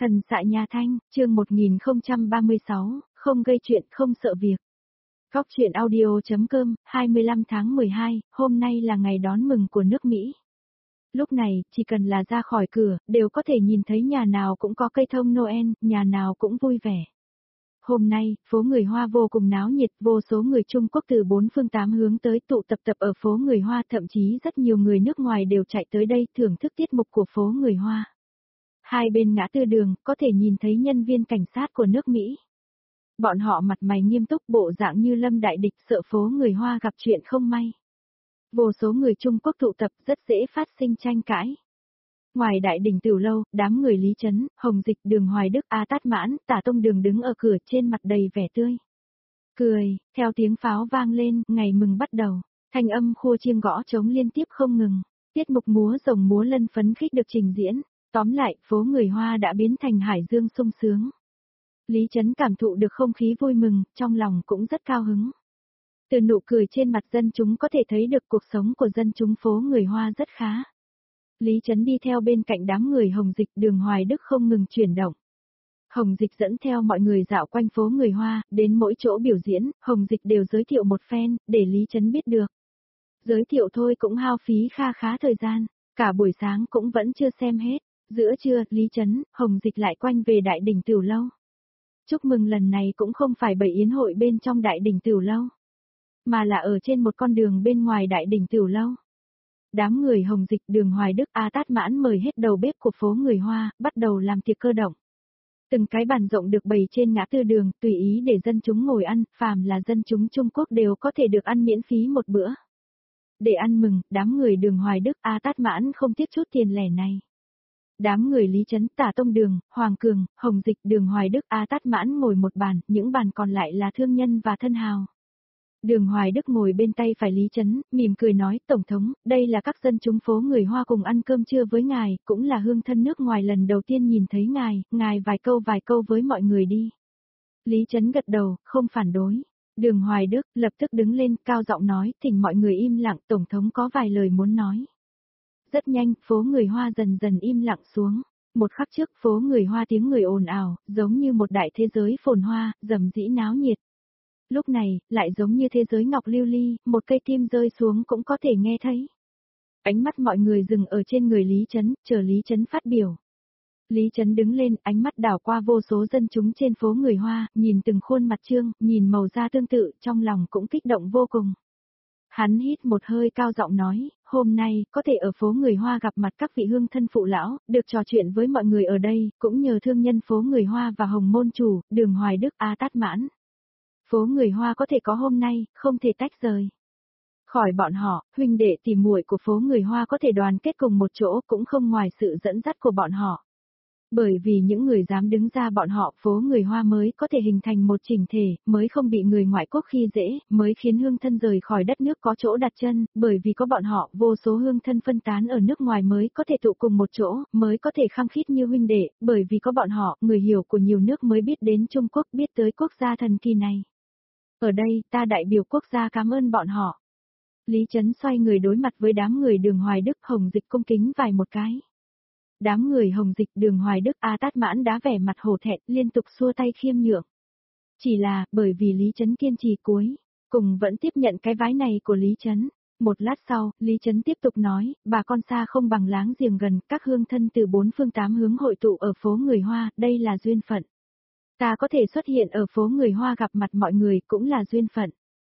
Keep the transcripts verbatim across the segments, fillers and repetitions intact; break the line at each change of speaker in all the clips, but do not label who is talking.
Thần xạ nhà Thanh, chương một nghìn không trăm ba mươi sáu, không gây chuyện, không sợ việc. Góc truyện audio.com, hai mươi lăm tháng mười hai, hôm nay là ngày đón mừng của nước Mỹ. Lúc này, chỉ cần là ra khỏi cửa, đều có thể nhìn thấy nhà nào cũng có cây thông Noel, nhà nào cũng vui vẻ. Hôm nay, phố người Hoa vô cùng náo nhiệt, vô số người Trung Quốc từ bốn phương tám hướng tới tụ tập tập ở phố người Hoa, thậm chí rất nhiều người nước ngoài đều chạy tới đây thưởng thức tiết mục của phố người Hoa. Hai bên ngã tư đường, có thể nhìn thấy nhân viên cảnh sát của nước Mỹ. Bọn họ mặt mày nghiêm túc bộ dạng như lâm đại địch, sợ phố người Hoa gặp chuyện không may. Vô số người Trung Quốc tụ tập rất dễ phát sinh tranh cãi. Ngoài đại đỉnh Tiểu Lâu, đám người Lý Chấn, Hồng Dịch, Đường Hoài Đức, A Tát Mãn, Tả Tông Đường đứng ở cửa, trên mặt đầy vẻ tươi cười, theo tiếng pháo vang lên, ngày mừng bắt đầu, thanh âm khua chiêng gõ trống liên tiếp không ngừng, tiết mục múa rồng múa lân phấn khích được trình diễn. Tóm lại, phố người Hoa đã biến thành hải dương sung sướng. Lý Chấn cảm thụ được không khí vui mừng, trong lòng cũng rất cao hứng. Từ nụ cười trên mặt dân chúng có thể thấy được cuộc sống của dân chúng phố người Hoa rất khá. Lý Chấn đi theo bên cạnh đám người Hồng Dịch, Đường Hoài Đức không ngừng chuyển động. Hồng Dịch dẫn theo mọi người dạo quanh phố người Hoa, đến mỗi chỗ biểu diễn, Hồng Dịch đều giới thiệu một phen, để Lý Chấn biết được. Giới thiệu thôi cũng hao phí kha khá thời gian, cả buổi sáng cũng vẫn chưa xem hết. Giữa trưa, Lý Chấn, Hồng Dịch lại quanh về đại đỉnh Tiểu Lâu. Chúc mừng lần này cũng không phải bày yến hội bên trong đại đỉnh Tiểu Lâu, mà là ở trên một con đường bên ngoài đại đỉnh Tiểu Lâu. Đám người Hồng Dịch, Đường Hoài Đức, A Tát Mãn mời hết đầu bếp của phố người Hoa, bắt đầu làm tiệc cơ động. Từng cái bàn rộng được bày trên ngã tư đường, tùy ý để dân chúng ngồi ăn, phàm là dân chúng Trung Quốc đều có thể được ăn miễn phí một bữa. Để ăn mừng, đám người Đường Hoài Đức, A Tát Mãn không tiếc chút tiền lẻ này. Đám người Lý Chấn, Tả Tông Đường, Hoàng Cường, Hồng Dịch, Đường Hoài Đức, A Tát Mãn ngồi một bàn, những bàn còn lại là thương nhân và thân hào. Đường Hoài Đức ngồi bên tay phải Lý Chấn, mỉm cười nói, Tổng thống, đây là các dân chúng phố người Hoa cùng ăn cơm trưa với ngài, cũng là hương thân nước ngoài lần đầu tiên nhìn thấy ngài, ngài vài câu vài câu với mọi người đi. Lý Chấn gật đầu, không phản đối. Đường Hoài Đức lập tức đứng lên, cao giọng nói, thỉnh mọi người im lặng, Tổng thống có vài lời muốn nói. Rất nhanh, phố người Hoa dần dần im lặng xuống. Một khắc trước, phố người Hoa tiếng người ồn ào, giống như một đại thế giới phồn hoa, rầm rĩ náo nhiệt. Lúc này, lại giống như thế giới ngọc lưu ly, một cây tim rơi xuống cũng có thể nghe thấy. Ánh mắt mọi người dừng ở trên người Lý Chấn, chờ Lý Chấn phát biểu. Lý Chấn đứng lên, ánh mắt đảo qua vô số dân chúng trên phố người Hoa, nhìn từng khuôn mặt trương, nhìn màu da tương tự, trong lòng cũng kích động vô cùng. Hắn hít một hơi cao giọng nói, hôm nay, có thể ở phố người Hoa gặp mặt các vị hương thân phụ lão, được trò chuyện với mọi người ở đây, cũng nhờ thương nhân phố người Hoa và Hồng Môn Chủ, Đường Hoài Đức, A Tát Mãn. Phố người Hoa có thể có hôm nay, không thể tách rời khỏi bọn họ, huynh đệ tỉ muội của phố người Hoa có thể đoàn kết cùng một chỗ cũng không ngoài sự dẫn dắt của bọn họ. Bởi vì những người dám đứng ra bọn họ, phố người Hoa mới có thể hình thành một chỉnh thể, mới không bị người ngoại quốc khi dễ, mới khiến hương thân rời khỏi đất nước có chỗ đặt chân, bởi vì có bọn họ, vô số hương thân phân tán ở nước ngoài mới có thể tụ cùng một chỗ, mới có thể khăng khít như huynh đệ, bởi vì có bọn họ, người hiểu của nhiều nước mới biết đến Trung Quốc, biết tới quốc gia thần kỳ này. Ở đây, ta đại biểu quốc gia cảm ơn bọn họ. Lý Chấn xoay người đối mặt với đám người Đường Hoài Đức, Hồng Dịch cung kính vài một cái. Đám người Hồng Dịch, Đường Hoài Đức, A Tát Mãn đã vẻ mặt hổ thẹn, liên tục xua tay khiêm nhượng. Chỉ là, bởi vì Lý Chấn kiên trì cuối, cùng vẫn tiếp nhận cái vái này của Lý Chấn. Một lát sau, Lý Chấn tiếp tục nói, bà con xa không bằng láng giềng gần, các hương thân từ bốn phương tám hướng hội tụ ở phố người Hoa, đây là duyên phận. Ta có thể xuất hiện ở phố người Hoa gặp mặt mọi người cũng là duyên phận.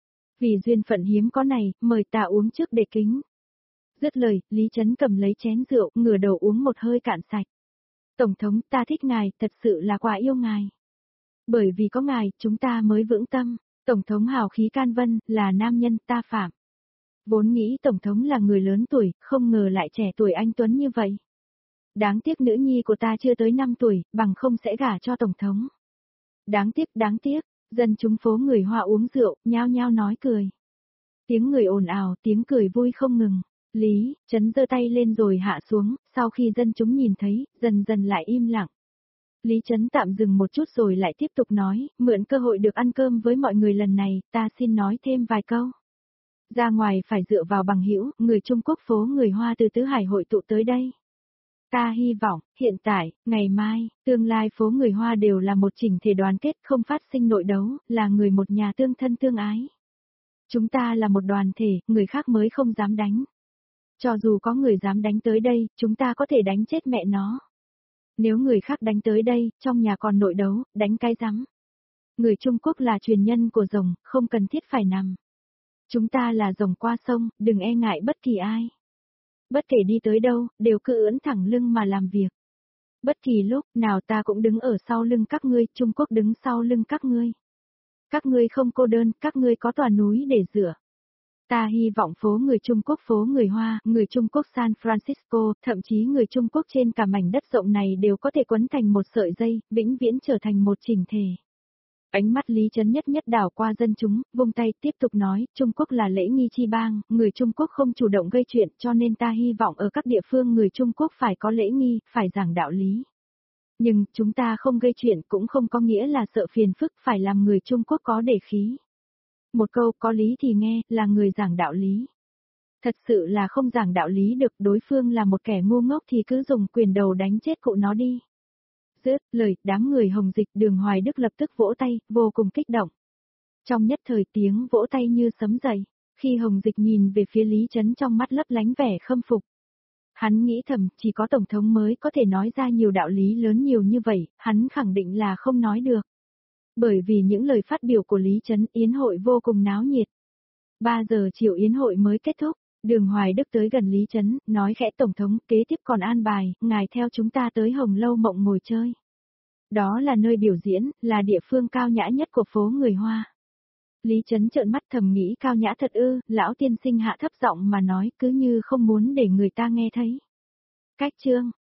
Vì duyên phận hiếm có này, mời ta uống trước để kính. Dứt lời, Lý Chấn cầm lấy chén rượu, ngửa đầu uống một hơi cạn sạch. Tổng thống, ta thích ngài, thật sự là quá yêu ngài. Bởi vì có ngài, chúng ta mới vững tâm. Tổng thống hào khí can vân, là nam nhân, ta phạm. Vốn nghĩ Tổng thống là người lớn tuổi, không ngờ lại trẻ tuổi anh tuấn như vậy. Đáng tiếc nữ nhi của ta chưa tới năm tuổi, bằng không sẽ gả cho Tổng thống. Đáng tiếc, đáng tiếc, dân chúng phố người Hoa uống rượu, nhao nhao nói cười. Tiếng người ồn ào, tiếng cười vui không ngừng. Lý Chấn giơ tay lên rồi hạ xuống, sau khi dân chúng nhìn thấy, dần dần lại im lặng. Lý Chấn tạm dừng một chút rồi lại tiếp tục nói, mượn cơ hội được ăn cơm với mọi người lần này, ta xin nói thêm vài câu. Ra ngoài phải dựa vào bằng hữu, người Trung Quốc phố người Hoa từ tứ hải hội tụ tới đây. Ta hy vọng, hiện tại, ngày mai, tương lai phố người Hoa đều là một chỉnh thể đoàn kết không phát sinh nội đấu, là người một nhà tương thân tương ái. Chúng ta là một đoàn thể, người khác mới không dám đánh. Cho dù có người dám đánh tới đây, chúng ta có thể đánh chết mẹ nó. Nếu người khác đánh tới đây, trong nhà còn nội đấu, đánh cái rắm. Người Trung Quốc là truyền nhân của rồng, không cần thiết phải nằm. Chúng ta là rồng qua sông, đừng e ngại bất kỳ ai. Bất kể đi tới đâu, đều cứ ưỡn thẳng lưng mà làm việc. Bất kỳ lúc nào ta cũng đứng ở sau lưng các ngươi, Trung Quốc đứng sau lưng các ngươi. Các ngươi không cô đơn, các ngươi có tòa núi để dựa. Ta hy vọng phố người Trung Quốc, phố người Hoa, người Trung Quốc San Francisco, thậm chí người Trung Quốc trên cả mảnh đất rộng này đều có thể quấn thành một sợi dây, vĩnh viễn trở thành một chỉnh thể. Ánh mắt Lý Chấn nhất nhất đảo qua dân chúng, vung tay tiếp tục nói, Trung Quốc là lễ nghi chi bang, người Trung Quốc không chủ động gây chuyện cho nên ta hy vọng ở các địa phương người Trung Quốc phải có lễ nghi, phải giảng đạo lý. Nhưng, chúng ta không gây chuyện cũng không có nghĩa là sợ phiền phức phải làm người Trung Quốc có để khí. Một câu có lý thì nghe, là người giảng đạo lý. Thật sự là không giảng đạo lý được, đối phương là một kẻ ngu ngốc thì cứ dùng quyền đầu đánh chết cụ nó đi. Dứt lời, đám người Hồng Dịch Đường Hoài Đức lập tức vỗ tay, vô cùng kích động. Trong nhất thời tiếng vỗ tay như sấm dậy, khi Hồng Dịch nhìn về phía Lý Chấn trong mắt lấp lánh vẻ khâm phục. Hắn nghĩ thầm, chỉ có Tổng thống mới có thể nói ra nhiều đạo lý lớn nhiều như vậy, hắn khẳng định là không nói được. Bởi vì những lời phát biểu của Lý Chấn, yến hội vô cùng náo nhiệt. ba giờ chiều yến hội mới kết thúc, Đường Hoài Đức tới gần Lý Chấn, nói khẽ Tổng thống, kế tiếp còn an bài, ngài theo chúng ta tới Hồng Lâu Mộng ngồi chơi. Đó là nơi biểu diễn, là địa phương cao nhã nhất của phố người Hoa. Lý Chấn trợn mắt thầm nghĩ cao nhã thật ư, lão tiên sinh hạ thấp giọng mà nói cứ như không muốn để người ta nghe thấy. Cách chương